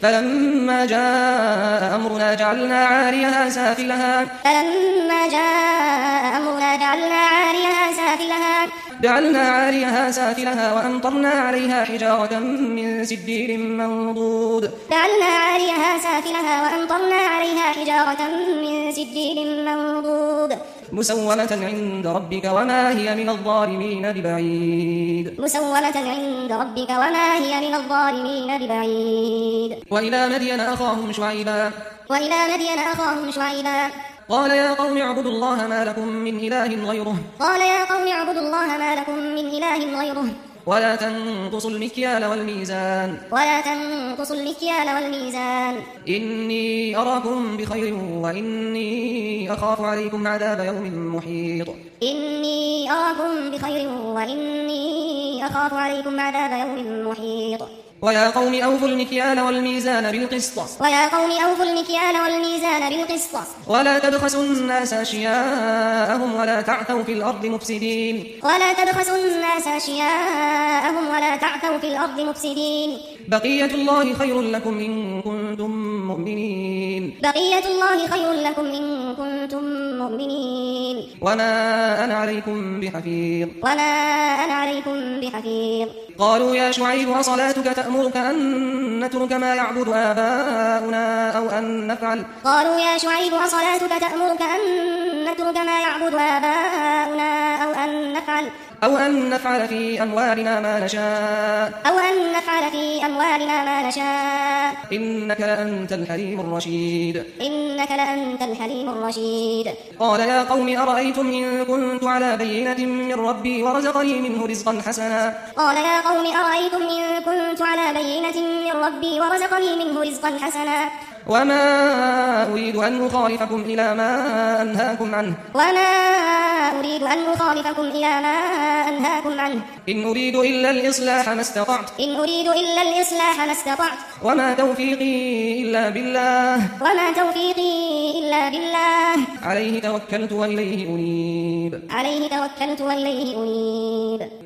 فلما جاء أمرنا جعلنا عاليها سافلها وأمطرنا عليها حجارة من سجيل منضود مسومة عند ربك وما هي من الظالمين ببعيد وإلى مدين أخاهم شعيبا قال يا قوم اعبدوا الله ما لكم من إله غيره ولا تنقصوا المكيال والميزان إني أراكم بخير وإني أخاف عليكم عذاب يوم محيط ويا قوم أوفوا المكيال والميزان بالقسط ولا تبخسوا الناس أشياءهم ولا تعثوا في الأرض مفسدين بقية الله خير لكم إن كنتم مؤمنين وما أنا عليكم بحفيظ قالوا يا شعيب أصلاتك تأمرك أن نترك ما يعبد آباؤنا أو أن نفعل في أموالنا ما نشاء إنك لأنت الحليم الرشيد قال يا قوم أرأيتم إن كنت على بينة من ربي ورزقني منه رزقا حسنا وما أريد أن أخالفكم إلى ما أنهاكم عنه إن أريد إلا الإصلاح ما استطعت وما توفيقي إلا بالله عليه توكلت وإليه أنيب